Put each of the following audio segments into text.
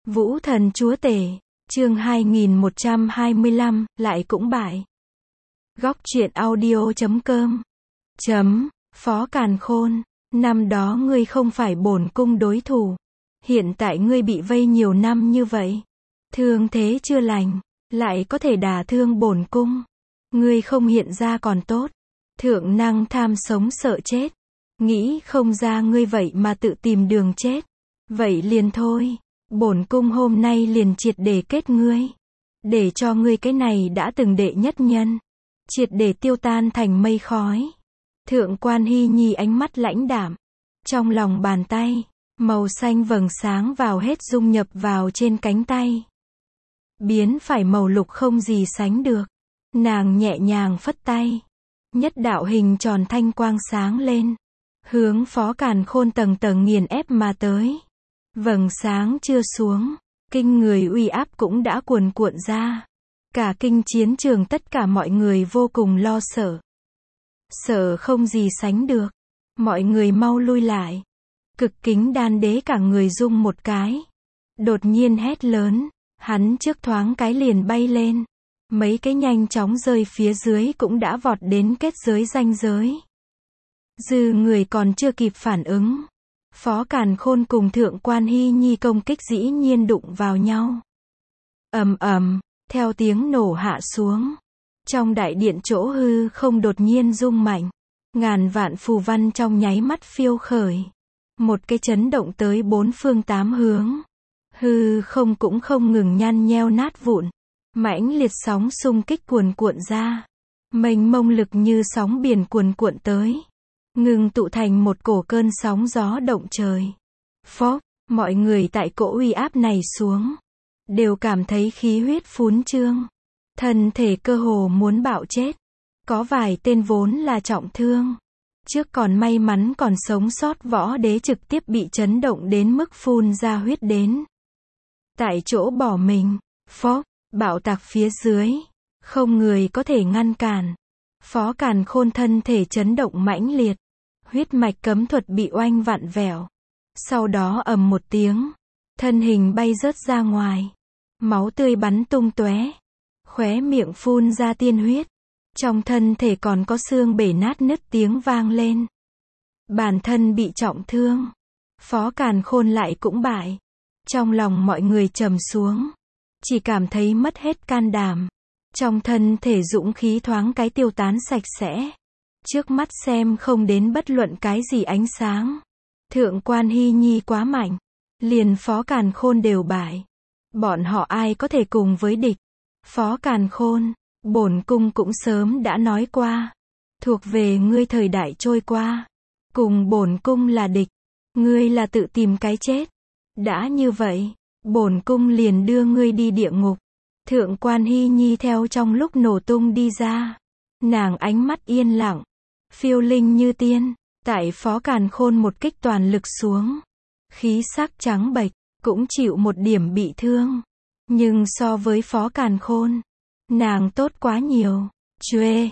Vũ thần chúa tể, chương 2125, lại cũng bại. Góc truyện audio.com. Phó Càn Khôn, năm đó ngươi không phải bổn cung đối thủ. Hiện tại ngươi bị vây nhiều năm như vậy. Thương thế chưa lành, lại có thể đả thương bổn cung. Ngươi không hiện ra còn tốt. Thượng năng tham sống sợ chết. Nghĩ không ra ngươi vậy mà tự tìm đường chết. Vậy liền thôi. Bổn cung hôm nay liền triệt để kết ngươi. Để cho ngươi cái này đã từng đệ nhất nhân. Triệt để tiêu tan thành mây khói. Thượng quan Hy Nhi ánh mắt lãnh đạm. Trong lòng bàn tay, màu xanh vầng sáng vào hết dung nhập vào trên cánh tay. Biến phải màu lục không gì sánh được. Nàng nhẹ nhàng phất tay. Nhất đạo hình tròn thanh quang sáng lên. Hướng Phó Càn Khôn tầng tầng nghiền ép mà tới. Vầng sáng chưa xuống, kinh người uy áp cũng đã cuồn cuộn ra. Cả kinh chiến trường tất cả mọi người vô cùng lo sợ. Sợ không gì sánh được. Mọi người mau lui lại. Cực kính đan đế cả người rung một cái. Đột nhiên hét lớn, hắn trước thoáng cái liền bay lên. Mấy cái nhanh chóng rơi phía dưới cũng đã vọt đến kết giới ranh giới. Dư người còn chưa kịp phản ứng. Phó Càn Khôn cùng Thượng quan Hy Nhi công kích dĩ nhiên đụng vào nhau. Ầm ầm, theo tiếng nổ hạ xuống. Trong đại điện chỗ hư không đột nhiên rung mạnh. Ngàn vạn phù văn trong nháy mắt phiêu khởi. Một cái chấn động tới bốn phương tám hướng. Hư không cũng không ngừng nhăn nheo nát vụn. Mãnh liệt sóng xung kích cuồn cuộn ra. Mênh mông lực như sóng biển cuồn cuộn tới. Ngừng tụ thành một cổ cơn sóng gió động trời. Phốc, mọi người tại cỗ uy áp này xuống. Đều cảm thấy khí huyết phún trương. Thân thể cơ hồ muốn bạo chết. Có vài tên vốn là trọng thương. Trước còn may mắn còn sống sót võ đế trực tiếp bị chấn động đến mức phun ra huyết đến. Tại chỗ bỏ mình. Phốc, bạo tạc phía dưới. Không người có thể ngăn cản. Phó Càn Khôn thân thể chấn động mãnh liệt. Huyết mạch cấm thuật bị oanh vặn vẹo. Sau đó ầm một tiếng. Thân hình bay rớt ra ngoài. Máu tươi bắn tung tóe. Khóe miệng phun ra tiên huyết. Trong thân thể còn có xương bể nát nứt tiếng vang lên. Bản thân bị trọng thương. Phó Càn Khôn lại cũng bại. Trong lòng mọi người trầm xuống. Chỉ cảm thấy mất hết can đảm. Trong thân thể dũng khí thoáng cái tiêu tán sạch sẽ. Trước mắt xem không đến bất luận cái gì ánh sáng. Thượng quan Hy Nhi quá mạnh. Liền Phó Càn Khôn đều bại. Bọn họ ai có thể cùng với địch. Phó Càn Khôn, bổn cung cũng sớm đã nói qua. Thuộc về ngươi thời đại trôi qua. Cùng bổn cung là địch. Ngươi là tự tìm cái chết. Đã như vậy, bổn cung liền đưa ngươi đi địa ngục. Thượng quan Hy Nhi theo trong lúc nổ tung đi ra. Nàng ánh mắt yên lặng. Phiêu linh như tiên. Tại Phó Càn Khôn một kích toàn lực xuống. Khí sắc trắng bệch. Cũng chịu một điểm bị thương. Nhưng so với Phó Càn Khôn, nàng tốt quá nhiều. Chue,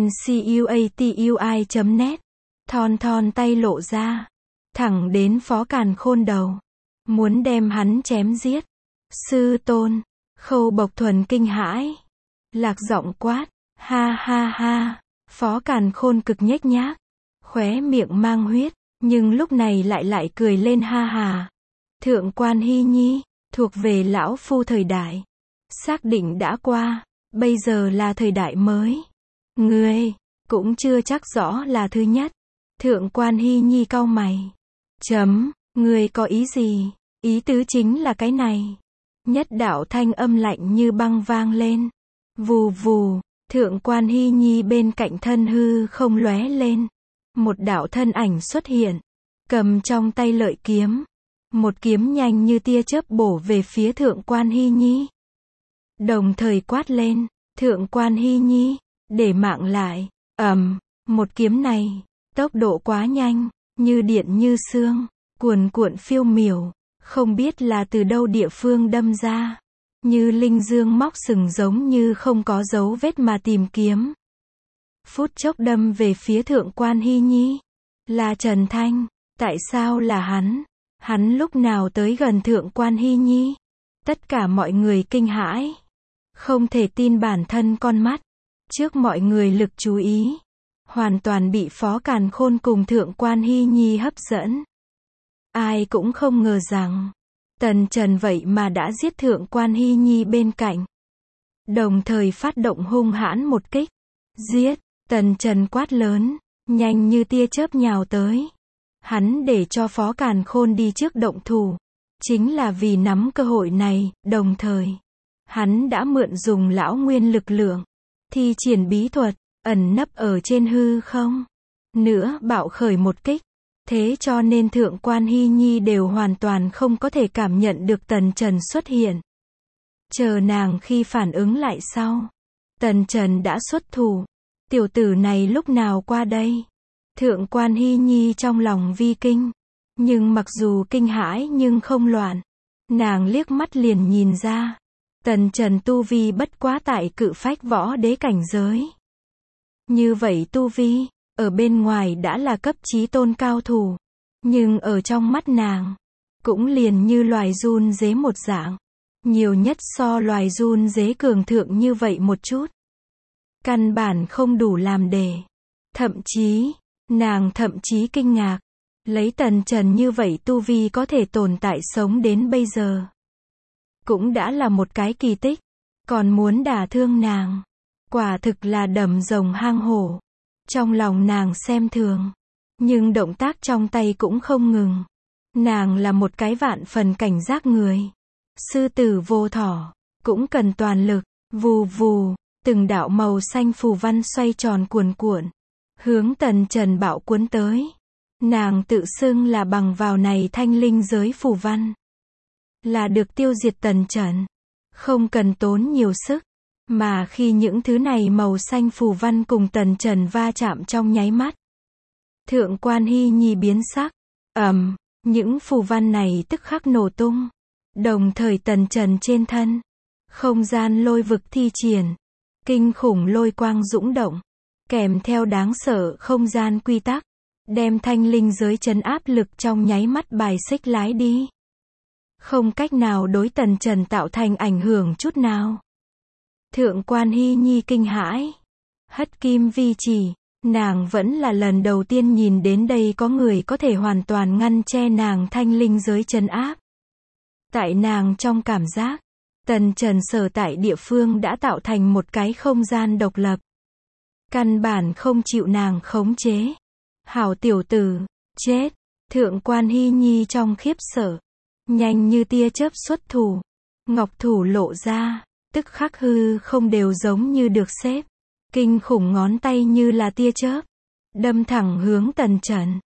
ncuatui.net. Thon thon tay lộ ra. Thẳng đến Phó Càn Khôn đầu. Muốn đem hắn chém giết. Sư tôn. Khâu Bộc Thuần kinh hãi. Lạc giọng quát. Ha ha ha. Phó Càn Khôn cực nhếch nhác. Khóe miệng mang huyết. Nhưng lúc này lại cười lên ha hà. Thượng quan Hy Nhi. Thuộc về lão phu thời đại. Xác định đã qua. Bây giờ là thời đại mới. Ngươi. Cũng chưa chắc rõ là thứ nhất. Thượng quan Hy Nhi cau mày. Ngươi có ý gì? Ý tứ chính là cái này. Nhất đạo thanh âm lạnh như băng vang lên. Vù vù. Thượng quan Hy Nhi bên cạnh thân hư không lóe lên. Một đạo thân ảnh xuất hiện. Cầm trong tay lợi kiếm. Một kiếm nhanh như tia chớp bổ về phía Thượng quan Hy Nhi. Đồng thời quát lên. Thượng quan Hy Nhi. Để mạng lại. Một kiếm này. Tốc độ quá nhanh. Như điện như sương. Cuồn cuộn phiêu miểu. Không biết là từ đâu địa phương đâm ra. Như linh dương móc sừng giống như không có dấu vết mà tìm kiếm. Phút chốc đâm về phía Thượng quan Hy Nhi. Là Trần Thanh. Tại sao là hắn? Hắn lúc nào tới gần Thượng quan Hy Nhi? Tất cả mọi người kinh hãi. Không thể tin bản thân con mắt. Trước mọi người lực chú ý. Hoàn toàn bị Phó Càn Khôn cùng Thượng Quan Hy Nhi hấp dẫn. Ai cũng không ngờ rằng, Tần Trần vậy mà đã giết Thượng Quan Hy Nhi bên cạnh. Đồng thời phát động hung hãn một kích. Giết, Tần Trần quát lớn, nhanh như tia chớp nhào tới. Hắn để cho Phó Càn Khôn đi trước động thủ. Chính là vì nắm cơ hội này, đồng thời, hắn đã mượn dùng lão nguyên lực lượng, thi triển bí thuật, ẩn nấp ở trên hư không. Nữa bạo khởi một kích. Thế cho nên Thượng Quan Hy Nhi đều hoàn toàn không có thể cảm nhận được Tần Trần xuất hiện. Chờ nàng khi phản ứng lại sau. Tần Trần đã xuất thủ. Tiểu tử này lúc nào qua đây? Thượng Quan Hy Nhi trong lòng vi kinh. Nhưng mặc dù kinh hãi nhưng không loạn. Nàng liếc mắt liền nhìn ra. Tần Trần tu vi bất quá tại Cự Phách võ đế cảnh giới. Như vậy tu vi, ở bên ngoài đã là cấp chí tôn cao thủ. Nhưng ở trong mắt nàng, cũng liền như loài run dế một dạng. Nhiều nhất so loài run dế cường thượng như vậy một chút. Căn bản không đủ làm đề. Thậm chí, nàng thậm chí kinh ngạc. Lấy Tần Trần như vậy tu vi có thể tồn tại sống đến bây giờ. Cũng đã là một cái kỳ tích. Còn muốn đả thương nàng. Quả thực là đầm rồng hang hổ. Trong lòng nàng xem thường. Nhưng động tác trong tay cũng không ngừng. Nàng là một cái vạn phần cảnh giác người. Sư tử vô thỏ. Cũng cần toàn lực. Vù vù. Từng đạo màu xanh phù văn xoay tròn cuồn cuộn. Hướng Tần Trần bạo cuốn tới. Nàng tự xưng là bằng vào này thanh linh giới phù văn. Là được tiêu diệt Tần Trần. Không cần tốn nhiều sức. Mà khi những thứ này màu xanh phù văn cùng Tần Trần va chạm trong nháy mắt. Thượng Quan Hy Nhi biến sắc. Những phù văn này tức khắc nổ tung. Đồng thời Tần Trần trên thân. Không gian lôi vực thi triển. Kinh khủng lôi quang dũng động. Kèm theo đáng sợ không gian quy tắc. Đem thanh linh giới trấn áp lực trong nháy mắt bài xích lái đi. Không cách nào đối Tần Trần tạo thành ảnh hưởng chút nào. Thượng Quan Hy Nhi kinh hãi. Hất kim vi chỉ. Nàng vẫn là lần đầu tiên nhìn đến đây có người có thể hoàn toàn ngăn che nàng thanh linh giới trấn áp. Tại nàng trong cảm giác, Tần Trần sở tại địa phương đã tạo thành một cái không gian độc lập. Căn bản không chịu nàng khống chế. Hảo tiểu tử, chết. Thượng Quan Hy Nhi trong khiếp sợ. Nhanh như tia chớp xuất thủ. Ngọc thủ lộ ra. Tức khắc hư không đều giống như được xếp. Kinh khủng ngón tay như là tia chớp. Đâm thẳng hướng Tần Trần.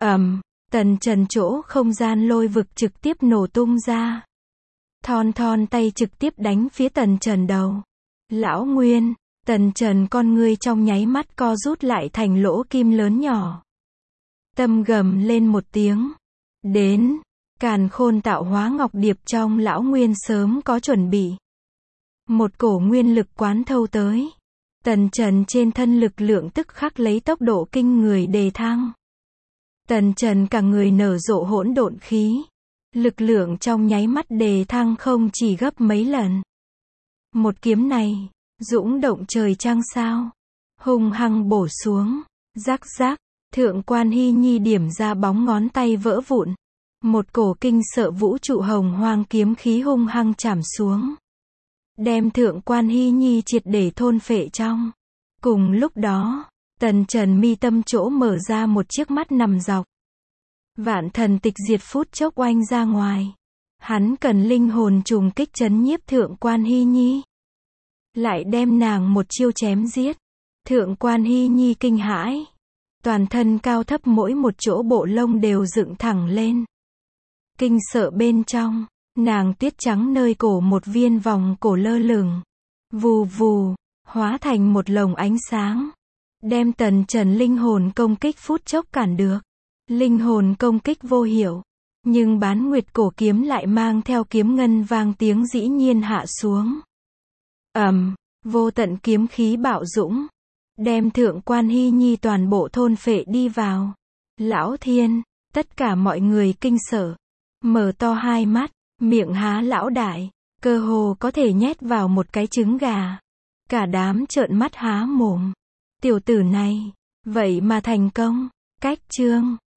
Tần Trần chỗ không gian lôi vực trực tiếp nổ tung ra. Thon thon tay trực tiếp đánh phía Tần Trần đầu. Lão Nguyên. Tần Trần con ngươi trong nháy mắt co rút lại thành lỗ kim lớn nhỏ. Tâm gầm lên một tiếng. Đến. Càn Khôn tạo hóa ngọc điệp trong lão Nguyên sớm có chuẩn bị. Một cổ nguyên lực quán thâu tới. Tần Trần trên thân lực lượng tức khắc lấy tốc độ kinh người đề thăng. Tần Trần cả người nở rộ hỗn độn khí. Lực lượng trong nháy mắt đề thăng không chỉ gấp mấy lần. Một kiếm này, dũng động trời trăng sao. Hung hăng bổ xuống. Rắc rắc, Thượng Quan Hy Nhi điểm ra bóng ngón tay vỡ vụn. Một cổ kinh sợ vũ trụ hồng hoang kiếm khí hung hăng chảm xuống. Đem Thượng Quan Hy Nhi triệt để thôn phệ trong. Cùng lúc đó, Tần Trần mi tâm chỗ mở ra một chiếc mắt nằm dọc. Vạn thần tịch diệt phút chốc oanh ra ngoài. Hắn cần linh hồn trùng kích chấn nhiếp Thượng Quan Hy Nhi. Lại đem nàng một chiêu chém giết. Thượng Quan Hy Nhi kinh hãi. Toàn thân cao thấp mỗi một chỗ bộ lông đều dựng thẳng lên. Kinh sợ bên trong, nàng tuyết trắng nơi cổ một viên vòng cổ lơ lửng. Vù vù, hóa thành một lồng ánh sáng. Đem Tần Trần linh hồn công kích phút chốc cản được. Linh hồn công kích vô hiệu. Nhưng bán nguyệt cổ kiếm lại mang theo kiếm ngân vang tiếng dĩ nhiên hạ xuống. Vô tận kiếm khí bạo dũng. Đem Thượng Quan Hy Nhi toàn bộ thôn phệ đi vào. Lão Thiên, tất cả mọi người kinh sợ. Mở to hai mắt, miệng há lão đại. Cơ hồ có thể nhét vào một cái trứng gà. Cả đám trợn mắt há mồm. Tiểu tử này, vậy mà thành công. Cách chương